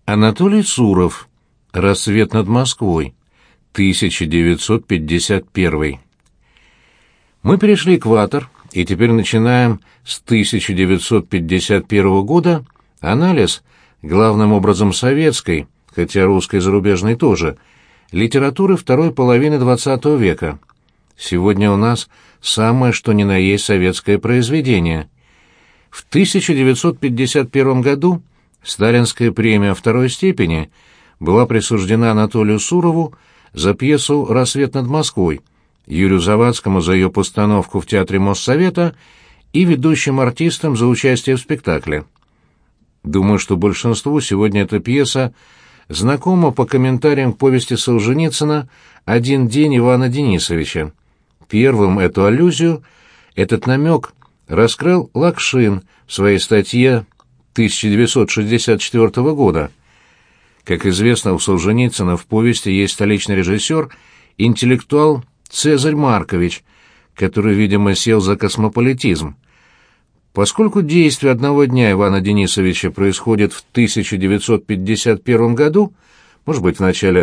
Анатолий Суров. «Рассвет над Москвой», 1951. Мы перешли экватор, и теперь начинаем с 1951 года анализ, главным образом советской, хотя русской и зарубежной тоже, литературы второй половины XX века. Сегодня у нас самое что ни на есть советское произведение. В 1951 году сталинская премия второй степени была присуждена Анатолию Сурову за пьесу «Рассвет над Москвой», Юрию Завадскому за ее постановку в Театре Моссовета и ведущим артистам за участие в спектакле. Думаю, что большинству сегодня эта пьеса знакома по комментариям к повести Солженицына «Один день Ивана Денисовича». Первым эту аллюзию, этот намек раскрыл Лакшин в своей статье 1964 года. Как известно, у Солженицына в повести есть столичный режиссер, интеллектуал Цезарь Маркович, который, видимо, сел за космополитизм. Поскольку действие одного дня Ивана Денисовича происходит в 1951 году, может быть, в начале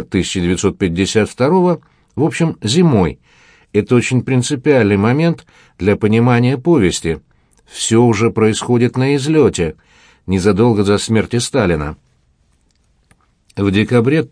1952, в общем, зимой, это очень принципиальный момент для понимания повести. Все уже происходит на излете, незадолго до смерти Сталина. В декабре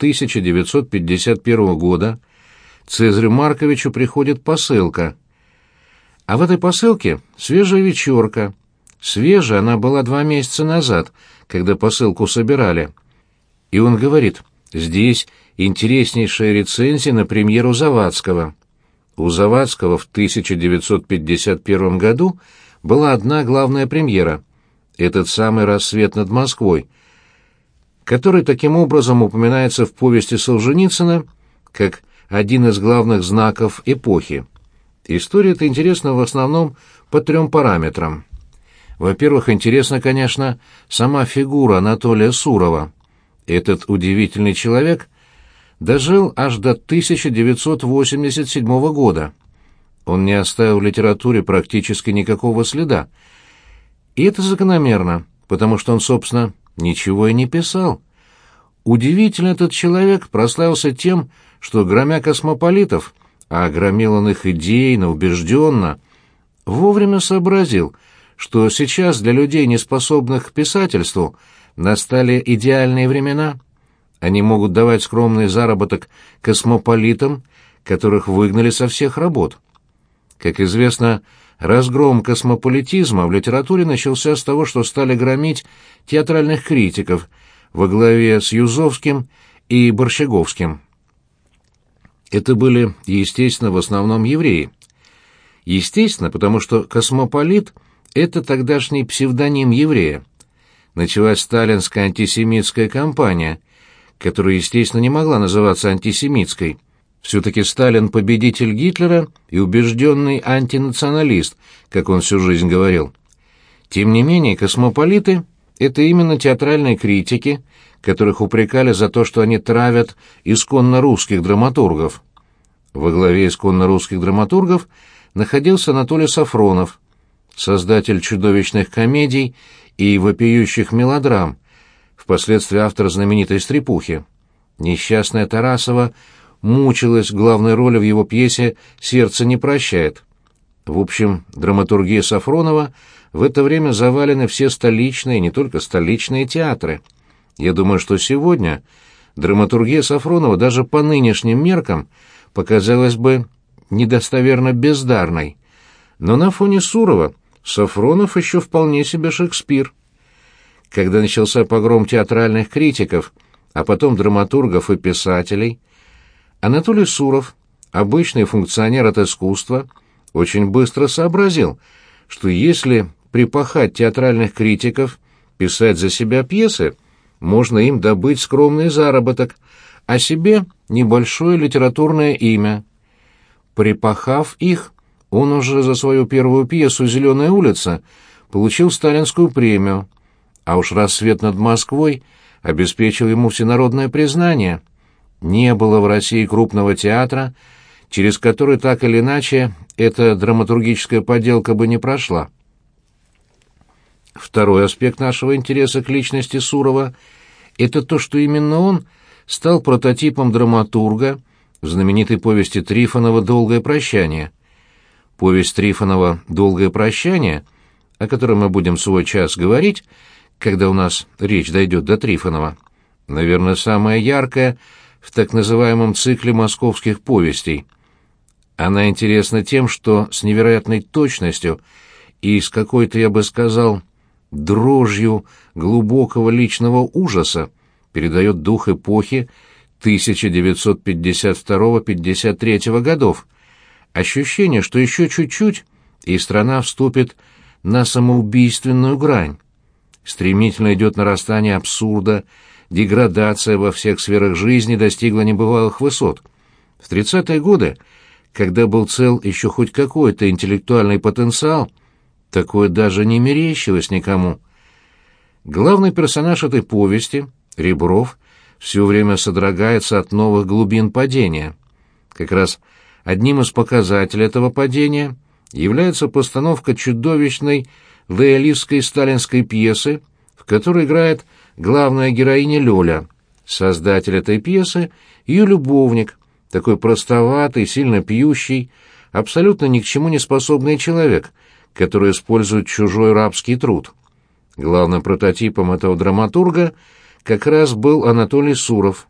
1951 года Цезарю Марковичу приходит посылка. А в этой посылке свежая вечерка. Свежая она была 2 месяца назад, когда посылку собирали. И он говорит, здесь интереснейшая рецензия на премьеру Завадского. У Завадского в 1951 году была одна главная премьера — этот самый «Рассвет над Москвой», который таким образом упоминается в повести Солженицына как один из главных знаков эпохи. История эта интересна в основном по 3 параметрам. Во-первых, интересна, конечно, сама фигура Анатолия Сурова. Этот удивительный человек дожил аж до 1987 года. Он не оставил в литературе практически никакого следа. И это закономерно, потому что он, собственно, ничего и не писал. Удивительно, этот человек прославился тем, что, громя космополитов, а громил он их идейно, убежденно, вовремя сообразил, что сейчас для людей, неспособных к писательству, настали идеальные времена. Они могут давать скромный заработок космополитам, которых выгнали со всех работ. Как известно, разгром космополитизма в литературе начался с того, что стали громить театральных критиков во главе с Юзовским и Борщеговским. Это были, естественно, в основном евреи. Естественно, потому что космополит — это тогдашний псевдоним еврея. Началась сталинская антисемитская кампания, которая, естественно, не могла называться антисемитской. Все-таки Сталин — победитель Гитлера и убежденный антинационалист, как он всю жизнь говорил. Тем не менее, космополиты — это именно театральные критики, которых упрекали за то, что они травят исконно русских драматургов. Во главе исконно русских драматургов находился Анатолий Сафронов, создатель чудовищных комедий и вопиющих мелодрам, впоследствии автор знаменитой «Стрепухи». Несчастная Тарасова мучилась главной роли в его пьесе «Сердце не прощает». В общем, драматургия Сафронова в это время завалены все столичные, не только столичные театры. Я думаю, что сегодня драматургия Сафронова даже по нынешним меркам показалась бы недостоверно бездарной. Но на фоне Сурова Сафронов еще вполне себе Шекспир. Когда начался погром театральных критиков, а потом драматургов и писателей, Анатолий Суров, обычный функционер от искусства, очень быстро сообразил, что если припахать театральных критиков, писать за себя пьесы, можно им добыть скромный заработок, а себе небольшое литературное имя. Припахав их, он уже за свою первую пьесу «Зеленая улица» получил сталинскую премию, а уж «Рассвет над Москвой» обеспечил ему всенародное признание. Не было в России крупного театра, через который так или иначе эта драматургическая поделка бы не прошла. Второй аспект нашего интереса к личности Сурова это то, что именно он стал прототипом драматурга в знаменитой повести Трифонова «Долгое прощание». Повесть Трифонова «Долгое прощание», о которой мы будем свой час говорить, когда у нас речь дойдет до Трифонова, наверное, самая яркая в так называемом цикле московских повестей. Она интересна тем, что с невероятной точностью и с какой-то, я бы сказал, дрожью глубокого личного ужаса передает дух эпохи 1952-53 годов. Ощущение, что еще чуть-чуть, и страна вступит на самоубийственную грань. Стремительно идет нарастание абсурда, деградация во всех сферах жизни достигла небывалых высот. В 30-е годы, когда был цел еще хоть какой-то интеллектуальный потенциал, такое даже не мерещилось никому. Главный персонаж этой повести, Ребров, все время содрогается от новых глубин падения. Как раз одним из показателей этого падения является постановка чудовищной лоялистской сталинской пьесы, в которой играет главная героиня Лёля. Создатель этой пьесы — ее любовник, такой простоватый, сильно пьющий, абсолютно ни к чему не способный человек, который использует чужой рабский труд. Главным прототипом этого драматурга как раз был Анатолий Суров.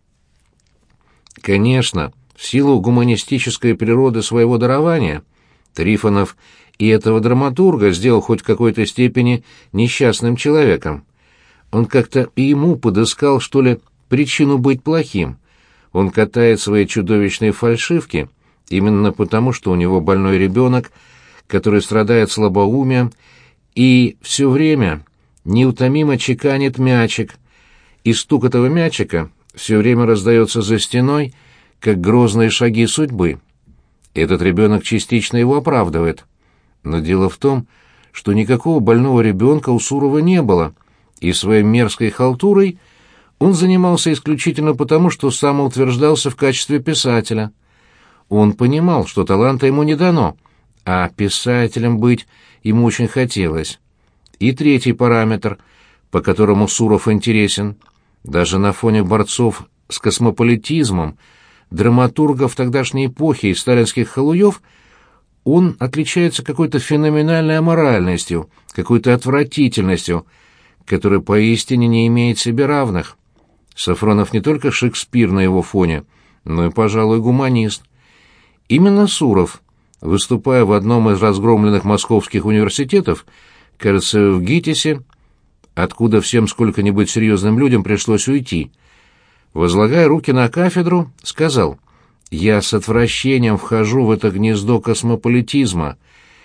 Конечно, в силу гуманистической природы своего дарования Трифонов и этого драматурга сделал хоть в какой-то степени несчастным человеком. Он как-то и ему подыскал, что ли, причину быть плохим. Он катает свои чудовищные фальшивки именно потому, что у него больной ребенок, который страдает слабоумием, и все время неутомимо чеканит мячик, и стук этого мячика все время раздается за стеной, как грозные шаги судьбы. Этот ребенок частично его оправдывает. Но дело в том, что никакого больного ребенка у Сурова не было, и своей мерзкой халтурой он занимался исключительно потому, что самоутверждался в качестве писателя. Он понимал, что таланта ему не дано, а писателем быть ему очень хотелось. И третий параметр, по которому Суров интересен, даже на фоне борцов с космополитизмом, драматургов тогдашней эпохи и сталинских халуев, он отличается какой-то феноменальной аморальностью, какой-то отвратительностью, которая поистине не имеет себе равных. Сафронов не только Шекспир на его фоне, но и, пожалуй, гуманист. Именно Суров, выступая в одном из разгромленных московских университетов, кажется, в ГИТИСе, откуда всем сколько-нибудь серьезным людям пришлось уйти, возлагая руки на кафедру, сказал: «Я с отвращением вхожу в это гнездо космополитизма.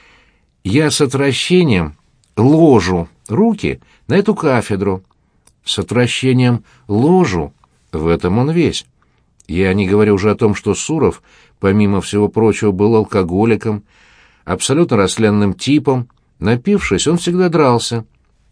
Я с отвращением ложу руки на эту кафедру. С отвращением ложу, в этом он весь. Я не говорю уже о том, что Суров, помимо всего прочего, был алкоголиком, абсолютно растленным типом. Напившись, он всегда дрался.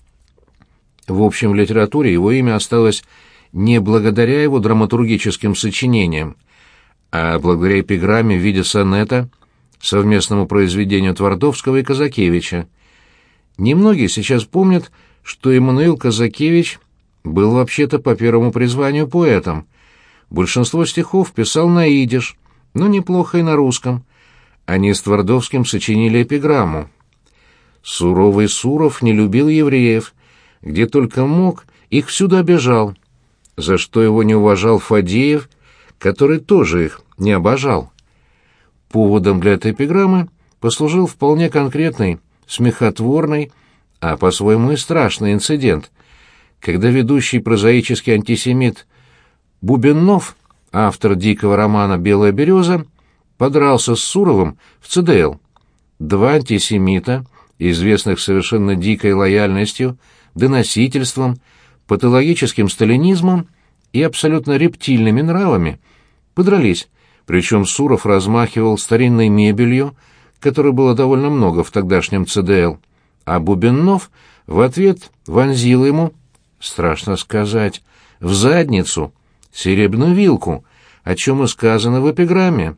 В общем, в литературе его имя осталось не благодаря его драматургическим сочинениям, а благодаря эпиграмме в виде сонета, совместному произведению Твардовского и Казакевича. Немногие сейчас помнят, что Эммануил Казакевич был вообще-то по первому призванию поэтом. Большинство стихов писал на идиш, но неплохо и на русском. Они с Твардовским сочинили эпиграмму. Суровый Суров не любил евреев, где только мог, их всюду обижал, за что его не уважал Фадеев, который тоже их не обожал. Поводом для этой эпиграммы послужил вполне конкретный, смехотворный, а по-своему и страшный инцидент, когда ведущий прозаический антисемит Бубеннов, автор дикого романа «Белая береза», подрался с Суровым в ЦДЛ. Два антисемита, известных совершенно дикой лояльностью, доносительством, патологическим сталинизмом и абсолютно рептильными нравами, подрались, причем Суров размахивал старинной мебелью, которой было довольно много в тогдашнем ЦДЛ, а Бубеннов в ответ вонзил ему, страшно сказать, в задницу серебряную вилку, о чем и сказано в эпиграмме.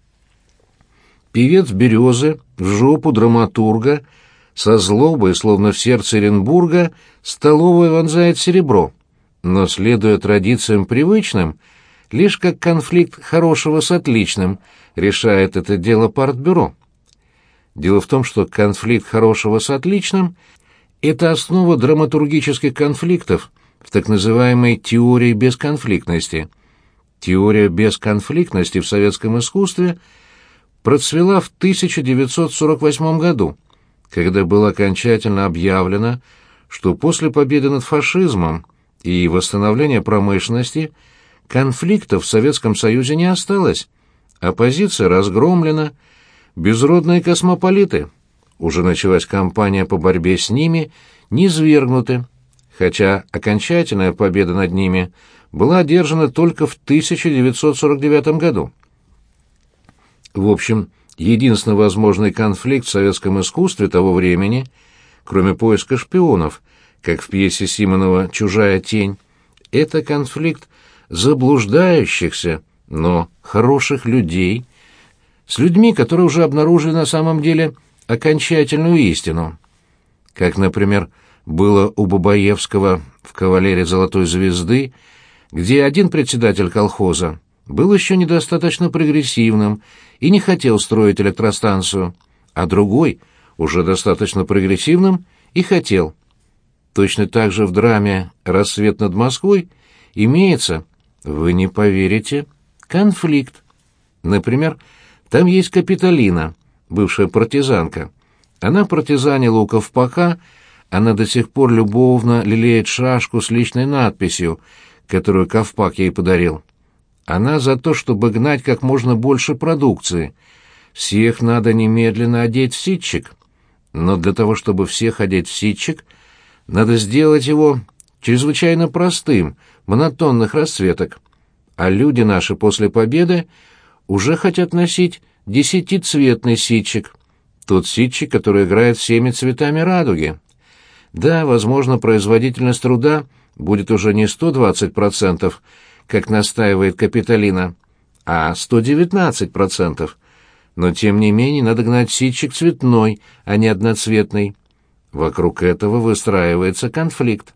Певец «Березы» в жопу драматурга со злобой, словно в сердце Оренбурга, столовой вонзает серебро. но, следуя традициям привычным, лишь как конфликт хорошего с отличным решает это дело партбюро. Дело в том, что конфликт хорошего с отличным — это основа драматургических конфликтов в так называемой теории бесконфликтности. Теория бесконфликтности в советском искусстве процвела в 1948 году, когда было окончательно объявлено, что после победы над фашизмом и восстановления промышленности конфликтов в Советском Союзе не осталось, оппозиция разгромлена, безродные космополиты, уже началась кампания по борьбе с ними, низвергнуты, хотя окончательная победа над ними была одержана только в 1949 году. В общем, единственный возможный конфликт в советском искусстве того времени, кроме поиска шпионов, как в пьесе Симонова «Чужая тень», это конфликт заблуждающихся, но хороших людей, с людьми, которые уже обнаружили на самом деле окончательную истину. Как, например, было у Бабаевского в «Кавалере Золотой Звезды», где один председатель колхоза был еще недостаточно прогрессивным и не хотел строить электростанцию, а другой, уже достаточно прогрессивным, и хотел. Точно так же в драме «Рассвет над Москвой» имеется, вы не поверите, конфликт. Например, там есть Капитолина, бывшая партизанка. Она партизанила у Ковпака, она до сих пор любовно лелеет шашку с личной надписью, которую Ковпак ей подарил. Она за то, чтобы гнать как можно больше продукции. Всех надо немедленно одеть в ситчик. Но для того, чтобы всех одеть в ситчик, надо сделать его чрезвычайно простым, монотонных расцветок. А люди наши после победы уже хотят носить 10-цветный ситчик. Тот ситчик, который играет всеми цветами радуги. Да, возможно, производительность труда будет уже не 120%, как настаивает Капитолина, а 119%. Но, тем не менее, надо гнать ситчик цветной, а не одноцветный. Вокруг этого выстраивается конфликт.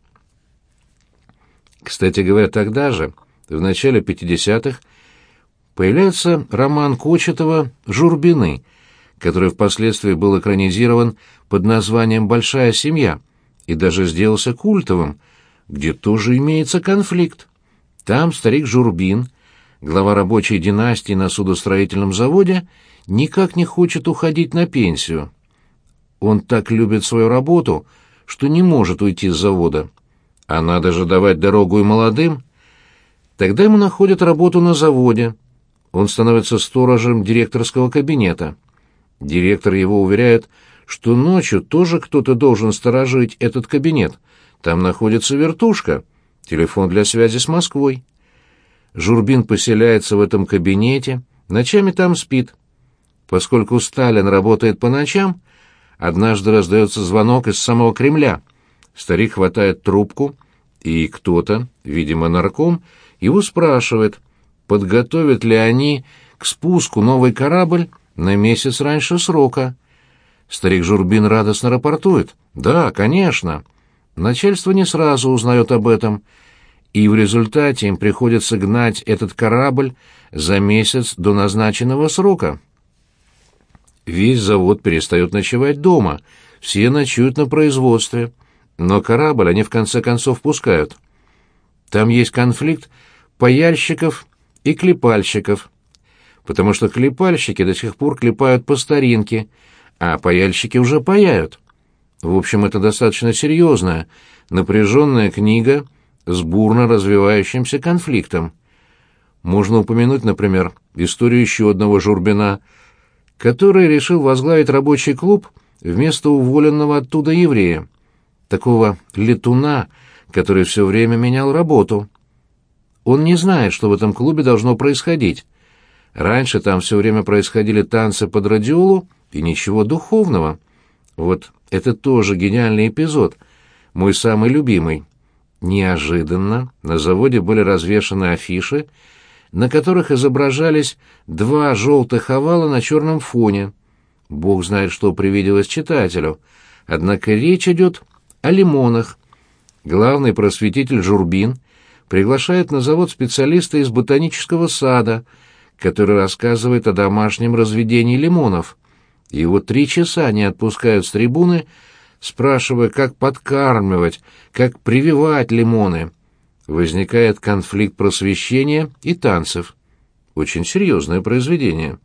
Кстати говоря, тогда же, в начале 50-х, появляется роман Кочетова «Журбины», который впоследствии был экранизирован под названием «Большая семья» и даже сделался культовым, где тоже имеется конфликт. Там старик Журбин, глава рабочей династии на судостроительном заводе, никак не хочет уходить на пенсию. Он так любит свою работу, что не может уйти с завода. А надо же давать дорогу и молодым. Тогда ему находят работу на заводе. Он становится сторожем директорского кабинета. Директор его уверяет, что ночью тоже кто-то должен сторожить этот кабинет. Там находится вертушка, телефон для связи с Москвой. Журбин поселяется в этом кабинете, ночами там спит. Поскольку Сталин работает по ночам, однажды раздается звонок из самого Кремля. Старик хватает трубку, и кто-то, видимо, нарком, его спрашивает, подготовят ли они к спуску новый корабль на месяц раньше срока. Старик Журбин радостно рапортует: «Да, конечно». Начальство не сразу узнает об этом, и в результате им приходится гнать этот корабль за месяц до назначенного срока. Весь завод перестает ночевать дома, все ночуют на производстве, но корабль они в конце концов пускают. Там есть конфликт паяльщиков и клепальщиков, потому что клепальщики до сих пор клепают по старинке, а паяльщики уже паяют. В общем, это достаточно серьезная, напряженная книга с бурно развивающимся конфликтом. Можно упомянуть, например, историю еще одного Журбина, который решил возглавить рабочий клуб вместо уволенного оттуда еврея, такого летуна, который все время менял работу. Он не знает, что в этом клубе должно происходить. Раньше там все время происходили танцы под радиолу и ничего духовного. Вот это тоже гениальный эпизод, мой самый любимый. Неожиданно на заводе были развешаны афиши, на которых изображались два желтых овала на черном фоне. Бог знает, что привиделось читателю. Однако речь идет о лимонах. Главный просветитель Журбин приглашает на завод специалиста из ботанического сада, который рассказывает о домашнем разведении лимонов. Его 3 часа не отпускают с трибуны, спрашивая, как подкармливать, как прививать лимоны. Возникает конфликт просвещения и танцев. Очень серьезное произведение.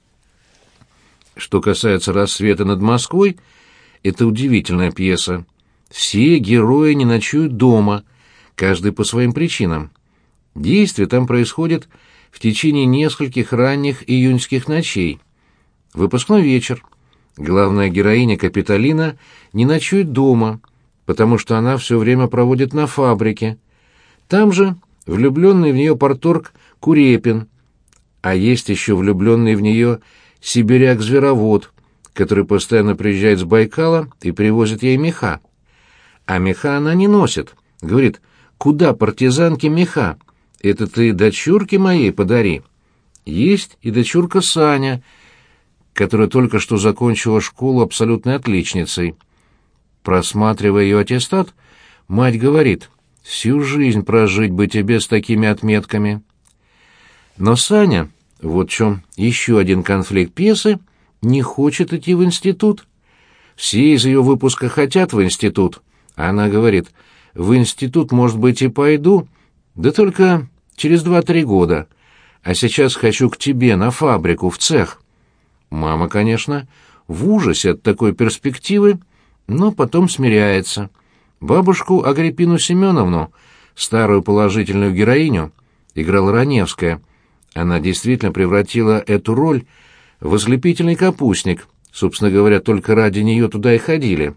Что касается «Рассвета над Москвой», это удивительная пьеса. Все герои не ночуют дома, каждый по своим причинам. Действие там происходит в течение нескольких ранних июньских ночей. Выпускной вечер. Главная героиня Капитолина не ночует дома, потому что она все время проводит на фабрике. Там же влюбленный в нее парторг Курепин, а есть еще влюбленный в нее сибиряк-зверовод, который постоянно приезжает с Байкала и привозит ей меха. А меха она не носит. Говорит: «Куда партизанке меха? Это ты дочурке моей подари». Есть и дочурка Саня, которая только что закончила школу абсолютной отличницей. Просматривая ее аттестат, мать говорит: «Всю жизнь прожить бы тебе с такими отметками». Но Саня, вот в чем еще один конфликт пьесы, не хочет идти в институт. Все из ее выпуска хотят в институт. Она говорит: «В институт, может быть, и пойду, да только через 2-3 года. А сейчас хочу к тебе на фабрику, в цех». Мама, конечно, в ужасе от такой перспективы, но потом смиряется. Бабушку Агриппину Семеновну, старую положительную героиню, играла Раневская. Она действительно превратила эту роль в ослепительный капустник. Собственно говоря, только ради нее туда и ходили.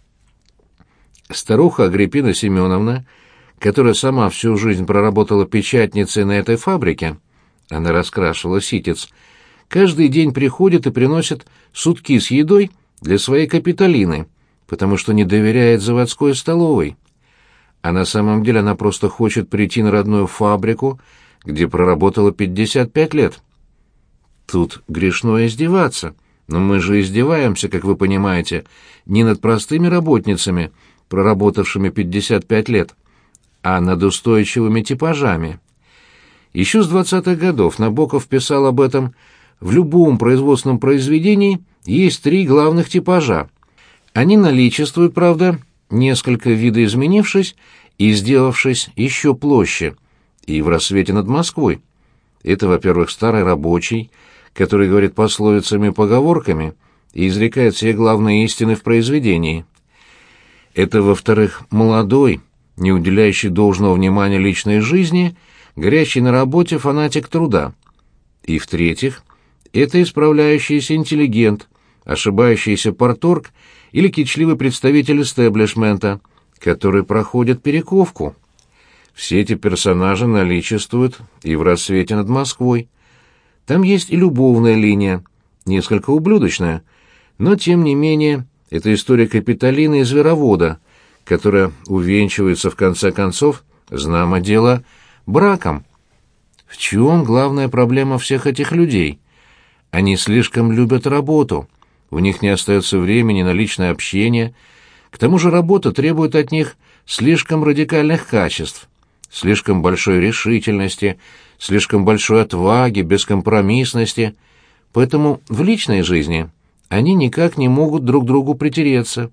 Старуха Агриппина Семеновна, которая сама всю жизнь проработала печатницей на этой фабрике, она раскрашивала ситец, каждый день приходит и приносит сутки с едой для своей Капитолины, потому что не доверяет заводской столовой. А на самом деле она просто хочет прийти на родную фабрику, где проработала 55 лет. Тут грешно издеваться, но мы же издеваемся, как вы понимаете, не над простыми работницами, проработавшими 55 лет, а над устойчивыми типажами. Еще с 20-х годов Набоков писал об этом: в любом производственном произведении есть 3 главных типажа. Они наличествуют, правда, несколько видоизменившись и сделавшись еще площе, и в «Рассвете над Москвой». Это, во-первых, старый рабочий, который говорит пословицами и поговорками и изрекает все главные истины в произведении. Это, во-вторых, молодой, не уделяющий должного внимания личной жизни, горящий на работе фанатик труда. И, в-третьих, это исправляющийся интеллигент, ошибающийся парторг или кичливый представитель истеблишмента, который проходит перековку. Все эти персонажи наличествуют и в «Рассвете над Москвой». Там есть и любовная линия, несколько ублюдочная, но, тем не менее, это история Капитолины и зверовода, которая увенчивается, в конце концов, знамо дело, браком. В чем главная проблема всех этих людей? Они слишком любят работу, у них не остается времени на личное общение, к тому же работа требует от них слишком радикальных качеств, слишком большой решительности, слишком большой отваги, бескомпромиссности, поэтому в личной жизни они никак не могут друг к другу притереться.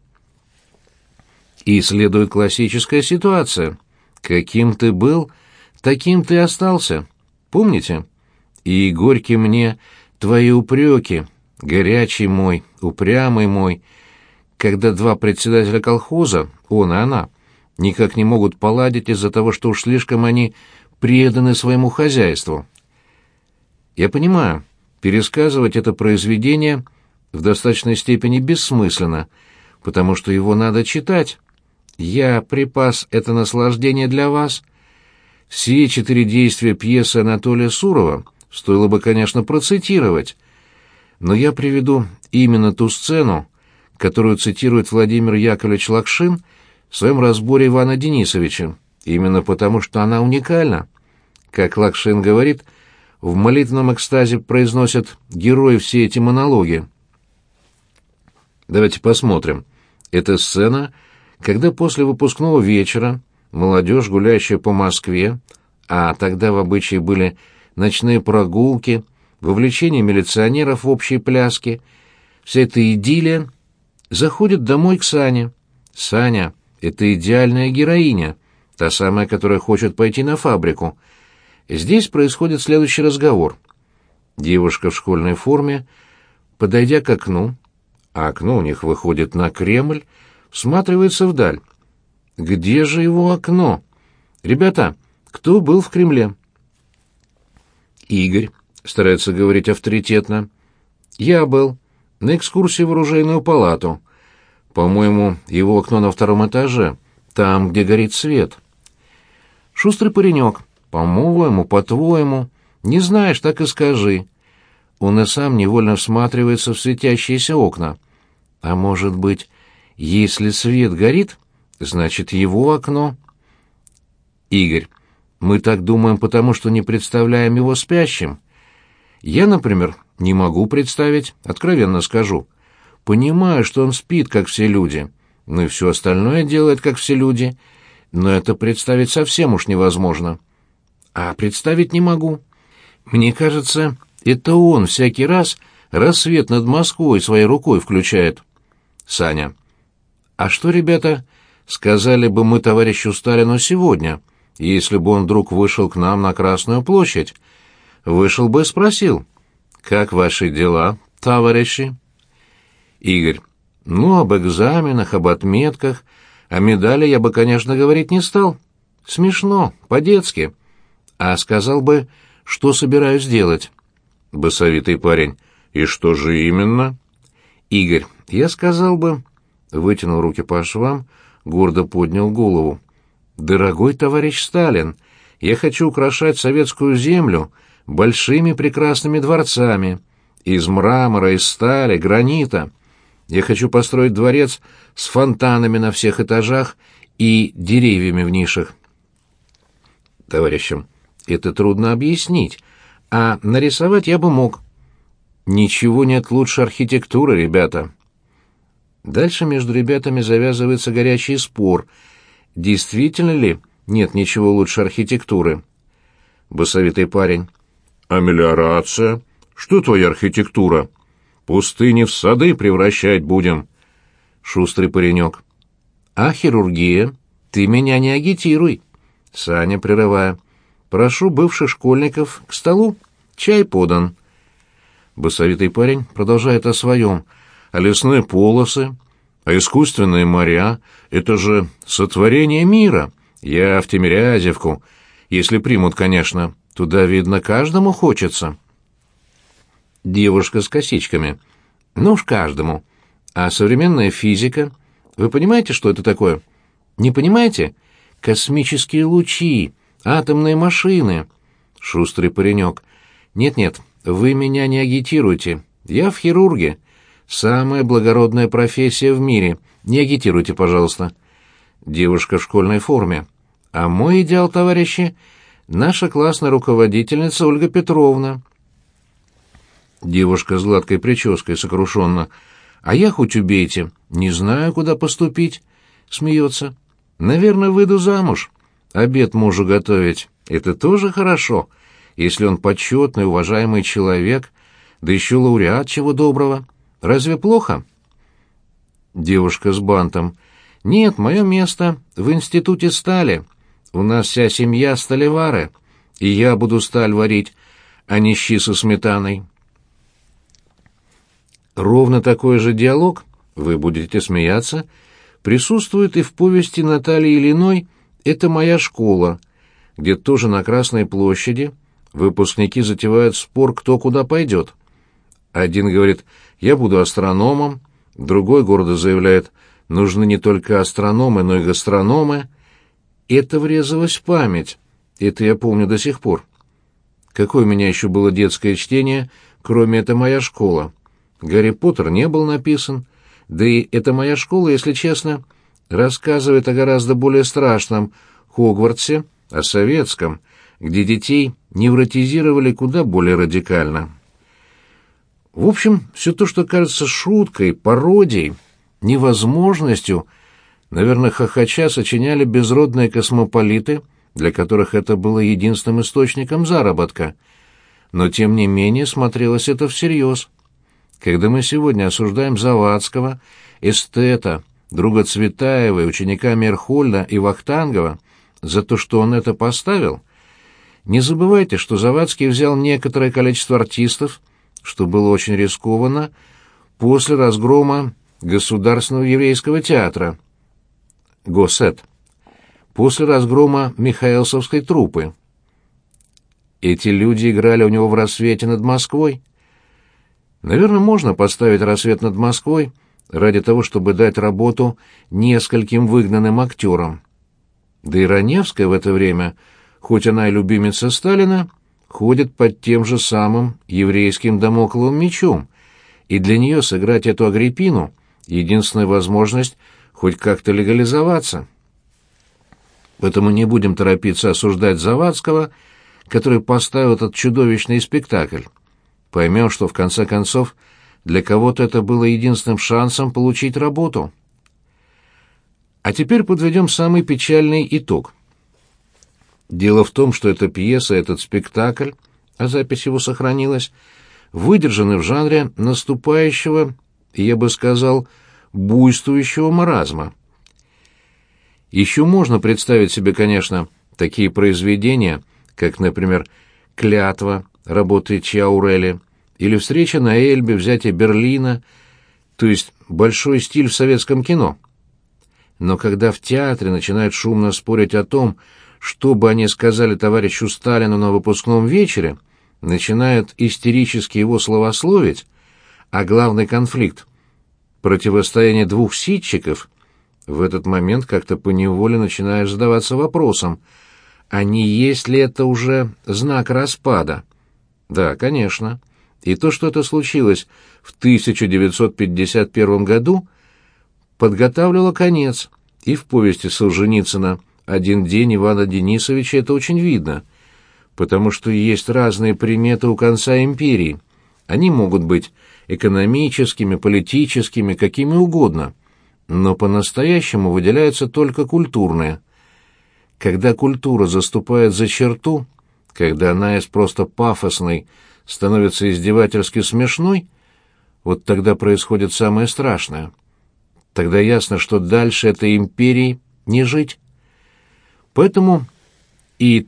И следует классическая ситуация: каким ты был, таким ты остался. Помните? И горьки мне твои упреки, горячий мой, упрямый мой, когда 2 председателя колхоза, он и она, никак не могут поладить из-за того, что уж слишком они преданы своему хозяйству. Я понимаю, пересказывать это произведение в достаточной степени бессмысленно, потому что его надо читать. Я припас это наслаждение для вас. Все 4 действия пьесы Анатолия Сурова стоило бы, конечно, процитировать, но я приведу именно ту сцену, которую цитирует Владимир Яковлевич Лакшин в своем разборе Ивана Денисовича, именно потому, что она уникальна. Как Лакшин говорит, в молитвенном экстазе произносят герои все эти монологи. Давайте посмотрим. Это сцена, когда после выпускного вечера молодежь, гуляющая по Москве, а тогда в обычае были ночные прогулки, вовлечение милиционеров в общие пляски, вся эта идиллия, заходит домой к Сане. Саня — это идеальная героиня, та самая, которая хочет пойти на фабрику. Здесь происходит следующий разговор. Девушка в школьной форме, подойдя к окну, а окно у них выходит на Кремль, всматривается вдаль. Где же его окно? Ребята, кто был в Кремле? Игорь старается говорить авторитетно. Я был на экскурсии в оружейную палату. По-моему, его окно на 2-м этаже, там, где горит свет. Шустрый паренек. По-моему, по-твоему. Не знаешь, так и скажи. Он и сам невольно всматривается в светящиеся окна. А может быть, если свет горит, значит, его окно? Игорь. Мы так думаем, потому что не представляем его спящим. Я, например, не могу представить, откровенно скажу. Понимаю, что он спит, как все люди, но и все остальное делает, как все люди, но это представить совсем уж невозможно. А представить не могу. Мне кажется, это он всякий раз рассвет над Москвой своей рукой включает. Саня. А что, ребята, сказали бы мы товарищу Сталину сегодня, если бы он вдруг вышел к нам на Красную площадь? Вышел бы и спросил: «Как ваши дела, товарищи?» Игорь. Ну, об экзаменах, об отметках, о медали я бы, конечно, говорить не стал. Смешно, по-детски. А сказал бы, что собираюсь делать. Басовитый парень. И что же именно? Игорь. Я сказал бы... Вытянул руки по швам, гордо поднял голову. «Дорогой товарищ Сталин, я хочу украшать советскую землю большими прекрасными дворцами, из мрамора, из стали, гранита. Я хочу построить дворец с фонтанами на всех этажах и деревьями в нишах». Товарищам, это трудно объяснить, а нарисовать я бы мог. Ничего нет лучше архитектуры, ребята. Дальше между ребятами завязывается горячий спор. Действительно ли нет ничего лучше архитектуры? Басовитый парень. А мелиорация? Что твоя архитектура? Пустыни в сады превращать будем. Шустрый паренек. А хирургия? Ты меня не агитируй. Саня, прерывая. Прошу бывших школьников к столу. Чай подан. Басовитый парень продолжает о своем. А лесные полосы, а искусственные моря — это же сотворение мира. Я в Тимирязевку, если примут, конечно, туда, видно, каждому хочется. Девушка с косичками. Ну уж каждому. А современная физика? Вы понимаете, что это такое? Не понимаете? Космические лучи, атомные машины. Шустрый паренек. Нет-нет, вы меня не агитируйте. Я в хирурге. Самая благородная профессия в мире. Не агитируйте, пожалуйста. Девушка в школьной форме. А мой идеал, товарищи, наша классная руководительница Ольга Петровна. Девушка с гладкой прической сокрушенно. А я хоть убейте, не знаю, куда поступить. Смеется. Наверное, выйду замуж. Обед мужу готовить. Это тоже хорошо, если он почетный, уважаемый человек, да еще лауреат чего доброго. Разве плохо? Девушка с бантом. Нет, мое место в институте стали. У нас вся семья сталевары, и я буду сталь варить, а не щи со сметаной. Ровно такой же диалог, вы будете смеяться, присутствует и в повести Натальи Ильиной «Это моя школа», где тоже на Красной площади выпускники затевают спор, кто куда пойдет. Один говорит: «Я буду астрономом», другой гордо заявляет: «Нужны не только астрономы, но и гастрономы». Это врезалось в память, это я помню до сих пор. Какое у меня еще было детское чтение, кроме «Это моя школа»? Гарри Поттер не был написан, да и «Это моя школа», если честно, рассказывает о гораздо более страшном Хогвартсе, о советском, где детей невротизировали куда более радикально. В общем, все то, что кажется шуткой, пародией, невозможностью, Наверное, хохоча сочиняли безродные космополиты, для которых это было единственным источником заработка. Но, тем не менее, смотрелось это всерьез. Когда мы сегодня осуждаем Завадского, эстета, друга Цветаева и ученика Мейерхольда и Вахтангова за то, что он это поставил, не забывайте, что Завадский взял некоторое количество артистов, что было очень рискованно, после разгрома Государственного еврейского театра, ГОСЭТ, после разгрома Михаэлсовской труппы. Эти люди играли у него в «Рассвете над Москвой». Наверное, можно поставить «Рассвет над Москвой» ради того, чтобы дать работу нескольким выгнанным актерам. Да и Раневская в это время, хоть она и любимица Сталина, ходит под тем же самым еврейским дамокловым мечом, и для нее сыграть эту Агриппину — единственная возможность хоть как-то легализоваться. Поэтому не будем торопиться осуждать Завадского, который поставил этот чудовищный спектакль. Поймем, что в конце концов для кого-то это было единственным шансом получить работу. А теперь подведем самый печальный итог. Дело в том, что эта пьеса, этот спектакль, а запись его сохранилась, выдержаны в жанре наступающего, я бы сказал, буйствующего маразма. Еще можно представить себе, конечно, такие произведения, как, например, «Клятва» работы Чаурели, или «Встреча на Эльбе», «Взятие Берлина», то есть большой стиль в советском кино. Но когда в театре начинают шумно спорить о том, что бы они сказали товарищу Сталину на выпускном вечере, начинают истерически его словословить, а главный конфликт — противостояние двух ситчиков, в этот момент как-то поневоле начинаешь задаваться вопросом, а не есть ли это уже знак распада? Да, конечно. И то, что это случилось в 1951 году, подготавливало конец, и в повести Солженицына «Один день» Ивана Денисовича это очень видно, потому что есть разные приметы у конца империи. Они могут быть экономическими, политическими, какими угодно, но по-настоящему выделяются только культурные. Когда культура заступает за черту, когда она из просто пафосной становится издевательски смешной, вот тогда происходит самое страшное. Тогда ясно, что дальше этой империи не жить. Поэтому и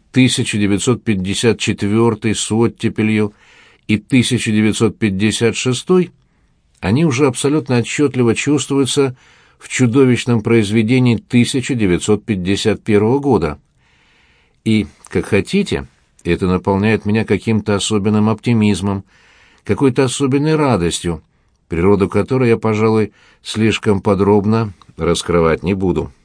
1954 с оттепелью, и 1956 они уже абсолютно отчетливо чувствуются в чудовищном произведении 1951 года. И, как хотите, это наполняет меня каким-то особенным оптимизмом, какой-то особенной радостью, природу которой я, пожалуй, слишком подробно раскрывать не буду.